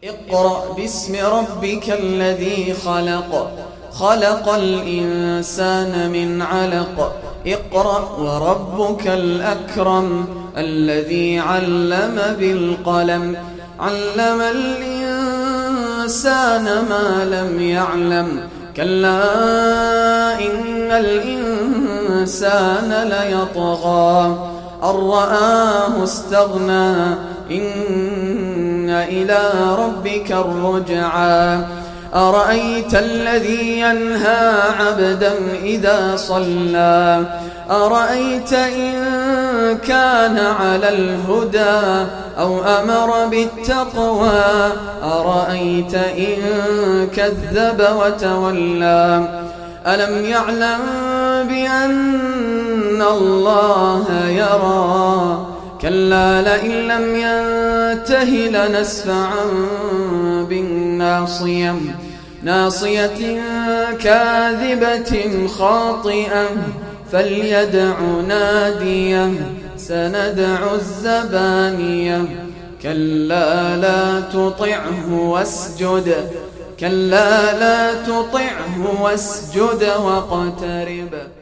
اقرأ باسم ربك الذي خلق خلق الإنسان من علق اقرأ وربك الأكرم الذي علم بالقلم علم الإنسان ما لم يعلم كلا إن الإنسان ليطغى أن رآه استغنى إن إلى ربك الرجعى أرأيت الذي ينهى عبدا إذا صلى أرأيت إن كان على الهدى أو أمر بالتقوى أرأيت إن كذب وتولى ألم يعلم بأن الله يرى كلا لئن لم ينته لنسفعا بالناصية ناصية كاذبة خاطئة فليدع ناديه سندع الزبانية كلا لا تطعه واسجد كلا لا تطعه واسجد واقترب